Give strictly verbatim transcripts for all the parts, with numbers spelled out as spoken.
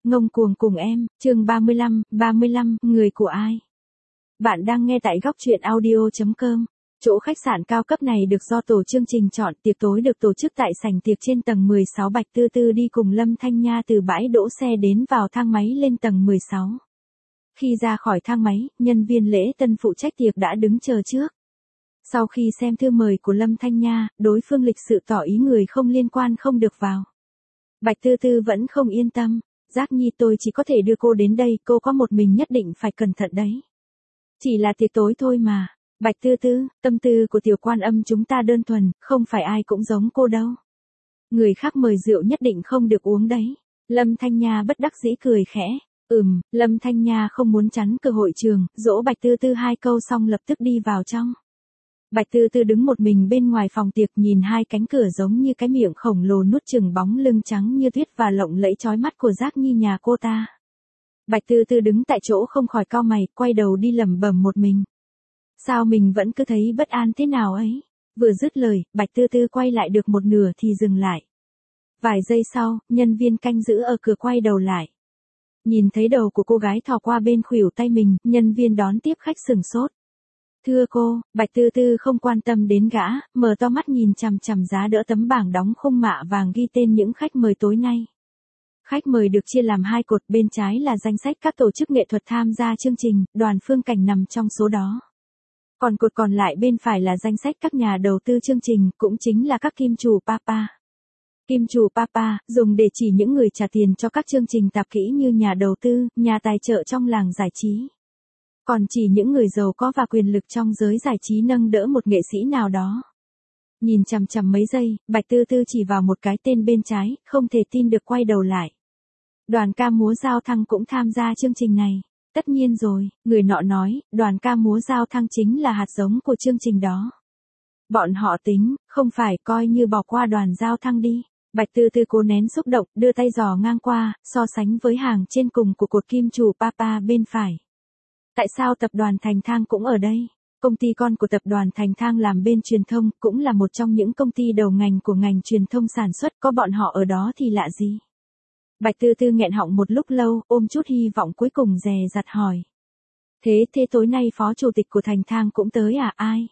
Ngông cuồng cùng em, chương ba mươi lăm, ba mươi lăm, người của ai? Bạn đang nghe tại góc truyện audio chấm com. Chỗ khách sạn cao cấp này được do tổ chương trình chọn, tiệc tối được tổ chức tại sảnh tiệc trên tầng mười sáu. Bạch Tư Tư đi cùng Lâm Thanh Nha từ bãi đỗ xe đến vào thang máy lên tầng mười sáu. Khi ra khỏi thang máy, nhân viên lễ tân phụ trách tiệc đã đứng chờ trước. Sau khi xem thư mời của Lâm Thanh Nha, đối phương lịch sự tỏ ý người không liên quan không được vào. Bạch Tư Tư vẫn không yên tâm. Giác Nhi, tôi chỉ có thể đưa cô đến đây, cô có một mình nhất định phải cẩn thận đấy. Chỉ là tiệc tối thôi mà. Bạch Tư Tư, tâm tư của tiểu quan âm chúng ta đơn thuần, không phải ai cũng giống cô đâu. Người khác mời rượu nhất định không được uống đấy. Lâm Thanh Nha bất đắc dĩ cười khẽ. Ừm, Lâm Thanh Nha không muốn chắn cơ hội trường, dỗ Bạch Tư Tư hai câu xong lập tức đi vào trong. Bạch Tư Tư đứng một mình bên ngoài phòng tiệc nhìn hai cánh cửa giống như cái miệng khổng lồ nuốt chửng bóng lưng trắng như tuyết và lộng lẫy chói mắt của Giác Nhi nhà cô ta. Bạch Tư Tư đứng tại chỗ không khỏi cau mày, quay đầu đi lẩm bẩm một mình. Sao mình vẫn cứ thấy bất an thế nào ấy? Vừa dứt lời, Bạch Tư Tư quay lại được một nửa thì dừng lại. Vài giây sau, nhân viên canh giữ ở cửa quay đầu lại. Nhìn thấy đầu của cô gái thò qua bên khuỷu tay mình, nhân viên đón tiếp khách sửng sốt. Thưa cô, Bạch Tư Tư không quan tâm đến gã, mở to mắt nhìn chằm chằm giá đỡ tấm bảng đóng khung mạ vàng ghi tên những khách mời tối nay. Khách mời được chia làm hai cột, bên trái là danh sách các tổ chức nghệ thuật tham gia chương trình, Đoàn Phương Cảnh nằm trong số đó. Còn cột còn lại bên phải là danh sách các nhà đầu tư chương trình, cũng chính là các kim chủ Papa. Kim chủ Papa, dùng để chỉ những người trả tiền cho các chương trình tạp kỹ như nhà đầu tư, nhà tài trợ trong làng giải trí. Còn chỉ những người giàu có và quyền lực trong giới giải trí nâng đỡ một nghệ sĩ nào đó. Nhìn chằm chằm mấy giây, Bạch Tư Tư chỉ vào một cái tên bên trái, không thể tin được quay đầu lại. Đoàn ca múa Giao Thăng cũng tham gia chương trình này. Tất nhiên rồi, người nọ nói, đoàn ca múa Giao Thăng chính là hạt giống của chương trình đó. Bọn họ tính, không phải coi như bỏ qua đoàn Giao Thăng đi. Bạch Tư Tư cố nén xúc động, đưa tay dò ngang qua, so sánh với hàng trên cùng của cột kim chủ Papa bên phải. Tại sao tập đoàn Thành Thang cũng ở đây? Công ty con của tập đoàn Thành Thang làm bên truyền thông, cũng là một trong những công ty đầu ngành của ngành truyền thông sản xuất, có bọn họ ở đó thì lạ gì? Bạch Tư Tư nghẹn họng một lúc lâu, ôm chút hy vọng cuối cùng dè dặt hỏi. Thế thế tối nay phó chủ tịch của Thành Thang cũng tới à? Ai?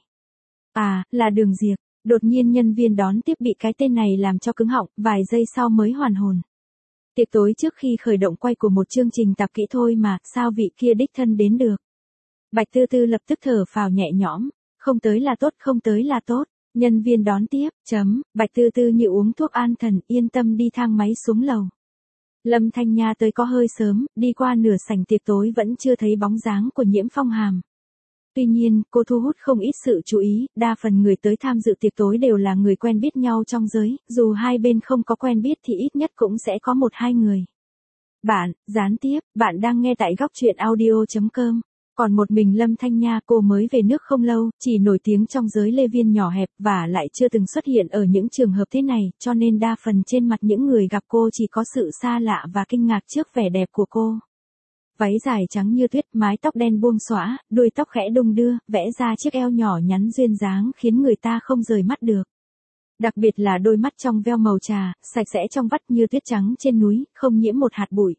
À, là Đường Diệp. Đột nhiên nhân viên đón tiếp bị cái tên này làm cho cứng họng, vài giây sau mới hoàn hồn. Tiệc tối trước khi khởi động quay của một chương trình tạp kỹ thôi mà, sao vị kia đích thân đến được? Bạch Tư Tư lập tức thở phào nhẹ nhõm, không tới là tốt, không tới là tốt. Nhân viên đón tiếp, chấm, Bạch Tư Tư như uống thuốc an thần, yên tâm đi thang máy xuống lầu. Lâm Thanh Nha tới có hơi sớm, đi qua nửa sảnh tiệc tối vẫn chưa thấy bóng dáng của Nhiễm Phong Hàm. Tuy nhiên, cô thu hút không ít sự chú ý, đa phần người tới tham dự tiệc tối đều là người quen biết nhau trong giới, dù hai bên không có quen biết thì ít nhất cũng sẽ có một hai người. Bạn, gián tiếp, bạn đang nghe tại góc truyện audio chấm com. Còn một mình Lâm Thanh Nha, cô mới về nước không lâu, chỉ nổi tiếng trong giới lê viên nhỏ hẹp và lại chưa từng xuất hiện ở những trường hợp thế này, cho nên đa phần trên mặt những người gặp cô chỉ có sự xa lạ và kinh ngạc trước vẻ đẹp của cô. Váy dài trắng như tuyết, mái tóc đen buông xõa, đuôi tóc khẽ đung đưa, vẽ ra chiếc eo nhỏ nhắn duyên dáng khiến người ta không rời mắt được. Đặc biệt là đôi mắt trong veo màu trà, sạch sẽ trong vắt như tuyết trắng trên núi, không nhiễm một hạt bụi.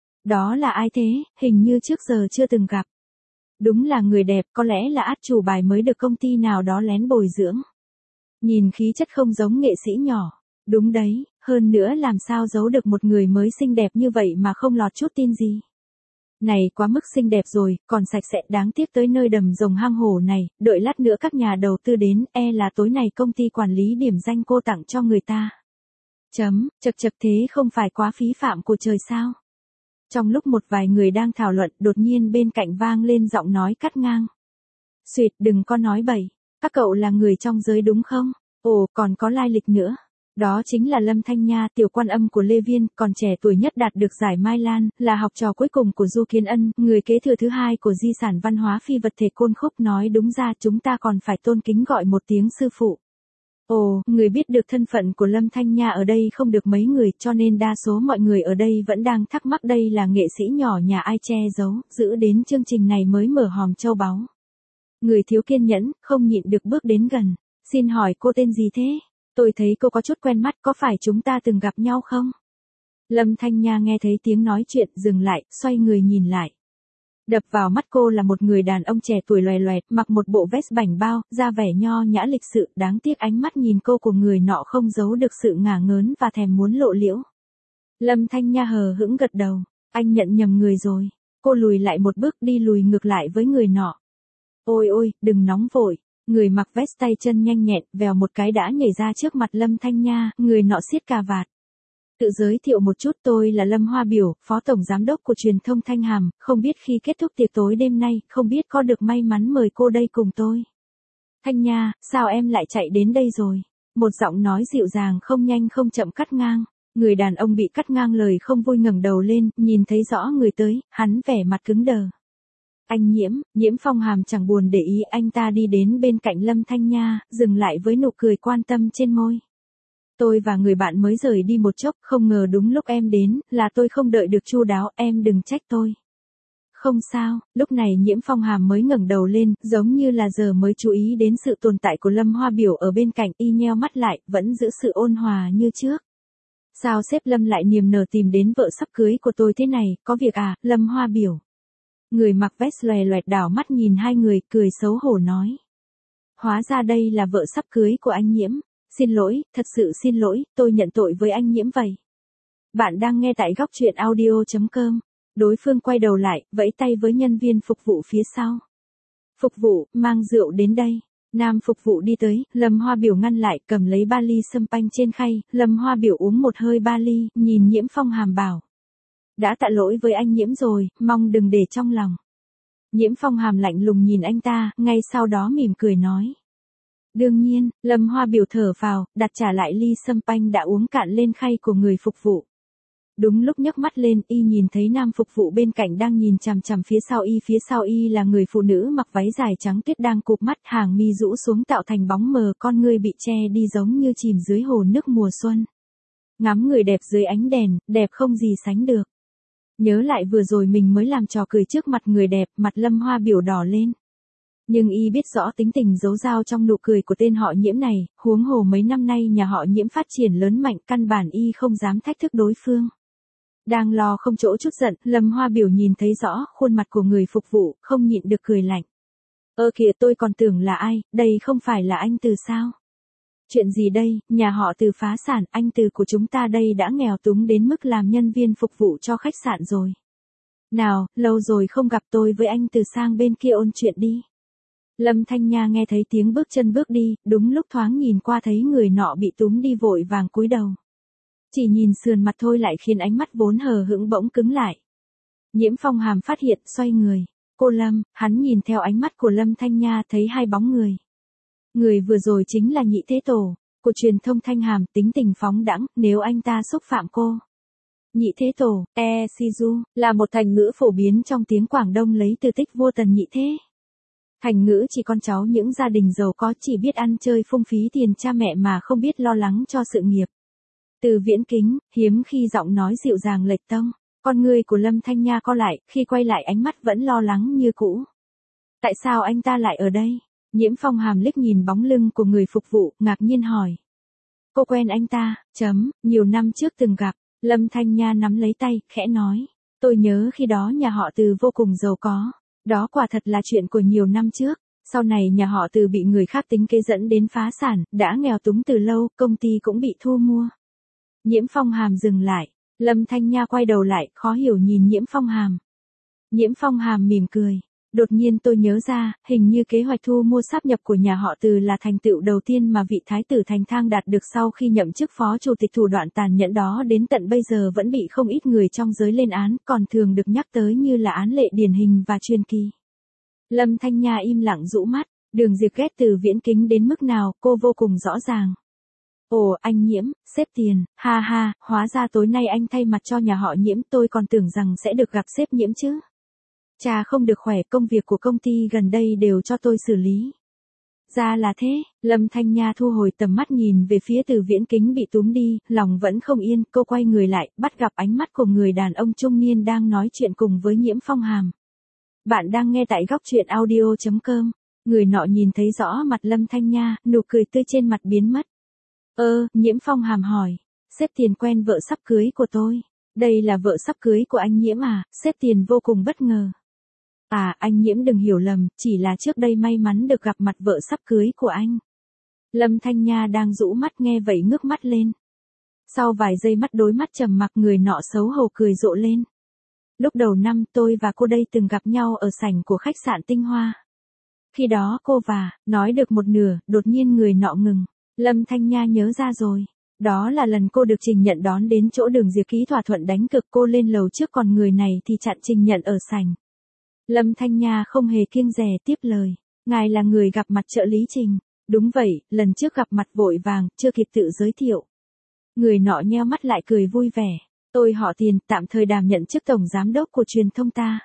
Đó là ai thế, hình như trước giờ chưa từng gặp. Đúng là người đẹp, có lẽ là át chủ bài mới được công ty nào đó lén bồi dưỡng. Nhìn khí chất không giống nghệ sĩ nhỏ. Đúng đấy, hơn nữa làm sao giấu được một người mới xinh đẹp như vậy mà không lọt chút tin gì. Này quá mức xinh đẹp rồi, còn sạch sẽ, đáng tiếc tới nơi đầm rồng hang hổ này, đợi lát nữa các nhà đầu tư đến, e là tối nay công ty quản lý điểm danh cô tặng cho người ta. Chấm, chật chật thế không phải quá phí phạm của trời sao? Trong lúc một vài người đang thảo luận, đột nhiên bên cạnh vang lên giọng nói cắt ngang. Xuyệt, đừng có nói bậy, các cậu là người trong giới đúng không? Ồ, còn có lai lịch nữa. Đó chính là Lâm Thanh Nha, tiểu quan âm của Lê Viên, còn trẻ tuổi nhất đạt được giải Mai Lan, là học trò cuối cùng của Du Kiến Ân, người kế thừa thứ hai của di sản văn hóa phi vật thể Côn Khúc. Nói đúng ra chúng ta còn phải tôn kính gọi một tiếng sư phụ. Ồ, người biết được thân phận của Lâm Thanh Nha ở đây không được mấy người, cho nên đa số mọi người ở đây vẫn đang thắc mắc đây là nghệ sĩ nhỏ nhà ai che giấu, giữ đến chương trình này mới mở hòm châu báu. Người thiếu kiên nhẫn, không nhịn được bước đến gần. Xin hỏi cô tên gì thế? Tôi thấy cô có chút quen mắt, có phải chúng ta từng gặp nhau không? Lâm Thanh Nha nghe thấy tiếng nói chuyện dừng lại, xoay người nhìn lại. Đập vào mắt cô là một người đàn ông trẻ tuổi loè loẹt, mặc một bộ vest bảnh bao, ra vẻ nho nhã lịch sự, đáng tiếc ánh mắt nhìn cô của người nọ không giấu được sự ngả ngớn và thèm muốn lộ liễu. Lâm Thanh Nha hờ hững gật đầu, anh nhận nhầm người rồi. Cô lùi lại một bước đi lùi ngược lại với người nọ. Ôi ôi, đừng nóng vội. Người mặc vest tay chân nhanh nhẹn, vèo một cái đã nhảy ra trước mặt Lâm Thanh Nha, người nọ siết cà vạt. Tự giới thiệu một chút, tôi là Lâm Hoa Biểu, Phó Tổng Giám đốc của truyền thông Thanh Hàm, không biết khi kết thúc tiệc tối đêm nay, không biết có được may mắn mời cô đây cùng tôi. Thanh Nha, sao em lại chạy đến đây rồi? Một giọng nói dịu dàng không nhanh không chậm cắt ngang. Người đàn ông bị cắt ngang lời không vui ngẩng đầu lên, nhìn thấy rõ người tới, hắn vẻ mặt cứng đờ. Anh Nhiễm, Nhiễm Phong Hàm chẳng buồn để ý, anh ta đi đến bên cạnh Lâm Thanh Nha, dừng lại với nụ cười quan tâm trên môi. Tôi và người bạn mới rời đi một chốc, không ngờ đúng lúc em đến, là tôi không đợi được chu đáo, em đừng trách tôi. Không sao, lúc này Nhiễm Phong Hàm mới ngẩng đầu lên, giống như là giờ mới chú ý đến sự tồn tại của Lâm Hoa Biểu ở bên cạnh, y nheo mắt lại, vẫn giữ sự ôn hòa như trước. Sao sếp Lâm lại niềm nở tìm đến vợ sắp cưới của tôi thế này, có việc à, Lâm Hoa Biểu. Người mặc vest loè loẹt đảo mắt nhìn hai người, cười xấu hổ nói. Hóa ra đây là vợ sắp cưới của anh Nhiễm. Xin lỗi, thật sự xin lỗi, tôi nhận tội với anh Nhiễm vậy. Bạn đang nghe tại góc truyện audio chấm com. Đối phương quay đầu lại, vẫy tay với nhân viên phục vụ phía sau. Phục vụ, mang rượu đến đây. Nam phục vụ đi tới, Lâm Hoa Biểu ngăn lại, cầm lấy ba ly sâm panh trên khay, Lâm Hoa Biểu uống một hơi ba ly, nhìn Nhiễm Phong Hàm bảo. Đã tạ lỗi với anh Nhiễm rồi, mong đừng để trong lòng. Nhiễm Phong Hàm lạnh lùng nhìn anh ta, ngay sau đó mỉm cười nói. Đương nhiên, Lâm Hoa Biểu thở vào, đặt trả lại ly sâm panh đã uống cạn lên khay của người phục vụ. Đúng lúc nhấc mắt lên, y nhìn thấy nam phục vụ bên cạnh đang nhìn chằm chằm phía sau y, phía sau y là người phụ nữ mặc váy dài trắng tuyết đang cụp mắt, hàng mi rũ xuống tạo thành bóng mờ, con người bị che đi giống như chìm dưới hồ nước mùa xuân. Ngắm người đẹp dưới ánh đèn, đẹp không gì sánh được. Nhớ lại vừa rồi mình mới làm trò cười trước mặt người đẹp, mặt Lâm Hoa Biểu đỏ lên. Nhưng y biết rõ tính tình giấu dao trong nụ cười của tên họ Nhiễm này, huống hồ mấy năm nay nhà họ Nhiễm phát triển lớn mạnh, căn bản y không dám thách thức đối phương. Đang lo không chỗ chút giận, Lâm Hoa Biểu nhìn thấy rõ khuôn mặt của người phục vụ, không nhịn được cười lạnh. Ơ kìa, tôi còn tưởng là ai, đây không phải là anh Từ sao? Chuyện gì đây, nhà họ Từ phá sản, anh Từ của chúng ta đây đã nghèo túng đến mức làm nhân viên phục vụ cho khách sạn rồi. Nào, lâu rồi không gặp, tôi với anh Từ sang bên kia ôn chuyện đi. Lâm Thanh Nha nghe thấy tiếng bước chân bước đi, đúng lúc thoáng nhìn qua thấy người nọ bị túm đi vội vàng cúi đầu. Chỉ nhìn sườn mặt thôi lại khiến ánh mắt vốn hờ hững bỗng cứng lại. Nhiễm Phong Hàm phát hiện, xoay người. Cô Lâm, hắn nhìn theo ánh mắt của Lâm Thanh Nha thấy hai bóng người. Người vừa rồi chính là Nhị Thế Tổ, của truyền thông Thanh Hàm, tính tình phóng đãng, nếu anh ta xúc phạm cô. Nhị Thế Tổ, e Sizu, là một thành ngữ phổ biến trong tiếng Quảng Đông lấy từ tích vua Tần Nhị Thế. Thành ngữ chỉ con cháu những gia đình giàu có chỉ biết ăn chơi phung phí tiền cha mẹ mà không biết lo lắng cho sự nghiệp. Từ Viễn Kính, hiếm khi giọng nói dịu dàng lệch tông, con người của Lâm Thanh Nha co lại, khi quay lại ánh mắt vẫn lo lắng như cũ. Tại sao anh ta lại ở đây? Nhiễm Phong Hàm liếc nhìn bóng lưng của người phục vụ, ngạc nhiên hỏi. Cô quen anh ta, chấm, nhiều năm trước từng gặp, Lâm Thanh Nha nắm lấy tay, khẽ nói. Tôi nhớ khi đó nhà họ Từ vô cùng giàu có. Đó quả thật là chuyện của nhiều năm trước, sau này nhà họ Từ bị người khác tính kế dẫn đến phá sản, đã nghèo túng từ lâu, công ty cũng bị thu mua. Nhiễm Phong Hàm dừng lại, Lâm Thanh Nha quay đầu lại, khó hiểu nhìn Nhiễm Phong Hàm. Nhiễm Phong Hàm mỉm cười, đột nhiên tôi nhớ ra, hình như kế hoạch thu mua sáp nhập của nhà họ Từ là thành tựu đầu tiên mà vị thái tử Thành Thang đạt được sau khi nhậm chức phó chủ tịch, thủ đoạn tàn nhẫn đó đến tận bây giờ vẫn bị không ít người trong giới lên án, còn thường được nhắc tới như là án lệ điển hình và truyền kỳ. Lâm Thanh Nha im lặng rũ mắt, Đường Diệp ghét Từ Viễn Kính đến mức nào, cô vô cùng rõ ràng. Ồ, anh Nhiễm, sếp Tiền, ha ha, hóa ra tối nay anh thay mặt cho nhà họ Nhiễm, tôi còn tưởng rằng sẽ được gặp sếp Nhiễm chứ. Cha không được khỏe, công việc của công ty gần đây đều cho tôi xử lý. Ra là thế, Lâm Thanh Nha thu hồi tầm mắt nhìn về phía Từ Viễn Kính bị túm đi, lòng vẫn không yên, cô quay người lại, bắt gặp ánh mắt của người đàn ông trung niên đang nói chuyện cùng với Nhiễm Phong Hàm. Bạn đang nghe tại góc truyện audio chấm com, người nọ nhìn thấy rõ mặt Lâm Thanh Nha, nụ cười tươi trên mặt biến mất. Ơ, Nhiễm Phong Hàm hỏi, sếp Tiền quen vợ sắp cưới của tôi. Đây là vợ sắp cưới của anh Nhiễm à, sếp Tiền vô cùng bất ngờ. À, anh Nhiễm đừng hiểu lầm, chỉ là trước đây may mắn được gặp mặt vợ sắp cưới của anh. Lâm Thanh Nha đang rũ mắt nghe vậy ngước mắt lên. Sau vài giây mắt đối mắt trầm mặc, người nọ xấu hổ cười rộ lên. Lúc đầu năm tôi và cô đây từng gặp nhau ở sảnh của khách sạn Tinh Hoa. Khi đó cô và, nói được một nửa, đột nhiên người nọ ngừng. Lâm Thanh Nha nhớ ra rồi. Đó là lần cô được Trình Nhận đón đến chỗ Đường Diệp ký thỏa thuận đánh cược, cô lên lầu trước còn người này thì chặn Trình Nhận ở sảnh. Lâm Thanh Nha không hề kiêng dè tiếp lời. Ngài là người gặp mặt trợ lý Trình. Đúng vậy, lần trước gặp mặt vội vàng, chưa kịp tự giới thiệu. Người nọ nheo mắt lại cười vui vẻ. Tôi họ Tiền, tạm thời đảm nhận chức tổng giám đốc của truyền thông ta.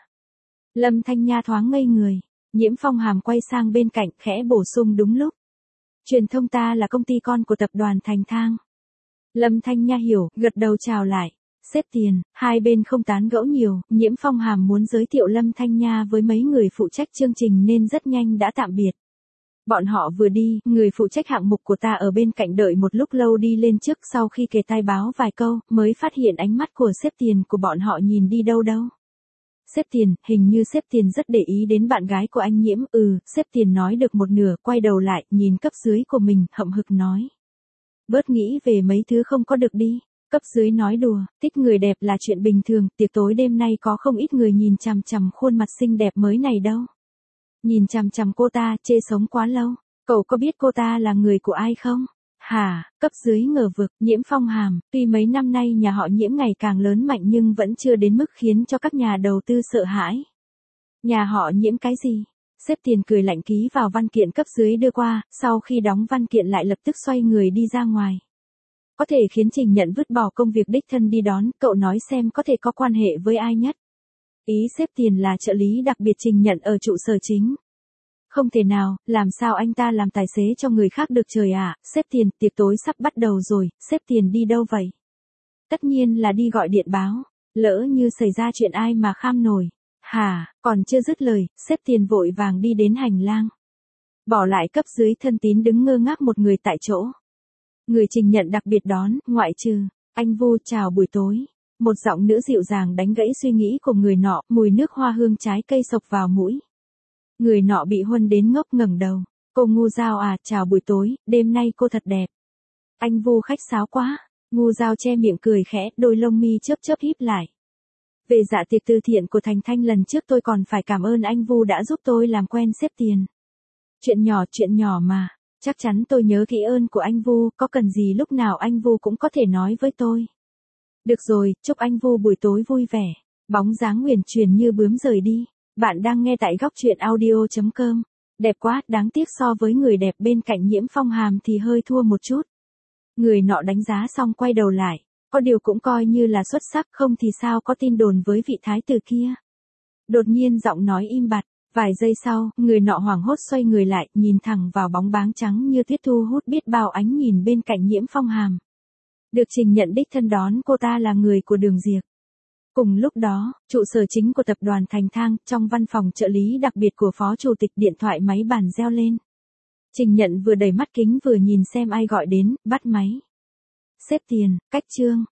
Lâm Thanh Nha thoáng ngây người. Nhiễm Phong Hàm quay sang bên cạnh khẽ bổ sung đúng lúc. Truyền thông ta là công ty con của tập đoàn Thành Thang. Lâm Thanh Nha hiểu, gật đầu chào lại. Sếp Tiền, hai bên không tán gẫu nhiều, Nhiễm Phong Hàm muốn giới thiệu Lâm Thanh Nha với mấy người phụ trách chương trình nên rất nhanh đã tạm biệt. Bọn họ vừa đi, người phụ trách hạng mục của ta ở bên cạnh đợi một lúc lâu đi lên trước, sau khi kề tai báo vài câu, mới phát hiện ánh mắt của sếp Tiền của bọn họ nhìn đi đâu đâu. Sếp Tiền, hình như sếp Tiền rất để ý đến bạn gái của anh Nhiễm, ừ, sếp Tiền nói được một nửa, quay đầu lại, nhìn cấp dưới của mình, hậm hực nói. Bớt nghĩ về mấy thứ không có được đi. Cấp dưới nói đùa, thích người đẹp là chuyện bình thường, tiệc tối đêm nay có không ít người nhìn chằm chằm khuôn mặt xinh đẹp mới này đâu. Nhìn chằm chằm cô ta, chê sống quá lâu. Cậu có biết cô ta là người của ai không? Hả, cấp dưới ngờ vực, Nhiễm Phong Hàm, tuy mấy năm nay nhà họ Nhiễm ngày càng lớn mạnh nhưng vẫn chưa đến mức khiến cho các nhà đầu tư sợ hãi. Nhà họ Nhiễm cái gì? Sếp Tiền cười lạnh ký vào văn kiện cấp dưới đưa qua, sau khi đóng văn kiện lại lập tức xoay người đi ra ngoài. Có thể khiến Trình Nhận vứt bỏ công việc đích thân đi đón, cậu nói xem có thể có quan hệ với ai nhất. Ý sếp Tiền là trợ lý đặc biệt Trình Nhận ở trụ sở chính. Không thể nào, làm sao anh ta làm tài xế cho người khác được trời ạ, à? Sếp Tiền, tiệc tối sắp bắt đầu rồi, sếp Tiền đi đâu vậy? Tất nhiên là đi gọi điện báo, lỡ như xảy ra chuyện ai mà kham nổi. Hả, còn chưa dứt lời, sếp Tiền vội vàng đi đến hành lang. Bỏ lại cấp dưới thân tín đứng ngơ ngác một người tại chỗ. Người Trình Nhận đặc biệt đón, ngoại trừ, anh Vu chào buổi tối. Một giọng nữ dịu dàng đánh gãy suy nghĩ của người nọ, mùi nước hoa hương trái cây sộc vào mũi. Người nọ bị huân đến ngốc ngẩng đầu. Cô Ngu Giao à, chào buổi tối, đêm nay cô thật đẹp. Anh Vu khách sáo quá. Ngu Giao che miệng cười khẽ, đôi lông mi chớp chớp híp lại. Về dạ tiệc từ thiện của Thành Thanh lần trước tôi còn phải cảm ơn anh Vu đã giúp tôi làm quen sếp Tiền. Chuyện nhỏ chuyện nhỏ mà. Chắc chắn tôi nhớ kỹ ơn của anh Vu, có cần gì lúc nào anh Vu cũng có thể nói với tôi. Được rồi, chúc anh Vu buổi tối vui vẻ. Bóng dáng uyển chuyển như bướm rời đi. Bạn đang nghe tại góc truyện audio chấm com. Đẹp quá, đáng tiếc so với người đẹp bên cạnh Nhiễm Phong Hàm thì hơi thua một chút. Người nọ đánh giá xong quay đầu lại. Có điều cũng coi như là xuất sắc, không thì sao có tin đồn với vị thái tử kia. Đột nhiên giọng nói im bặt. Vài giây sau, người nọ hoảng hốt xoay người lại, nhìn thẳng vào bóng báng trắng như tuyết thu hút biết bao ánh nhìn bên cạnh Nhiễm Phong Hàm. Được Trình Nhận đích thân đón cô ta là người của Đường Diệp. Cùng lúc đó, trụ sở chính của tập đoàn Thành Thang, trong văn phòng trợ lý đặc biệt của phó chủ tịch, điện thoại máy bàn reo lên. Trình Nhận vừa đẩy mắt kính vừa nhìn xem ai gọi đến, bắt máy. Sếp Tiền, cách Trương,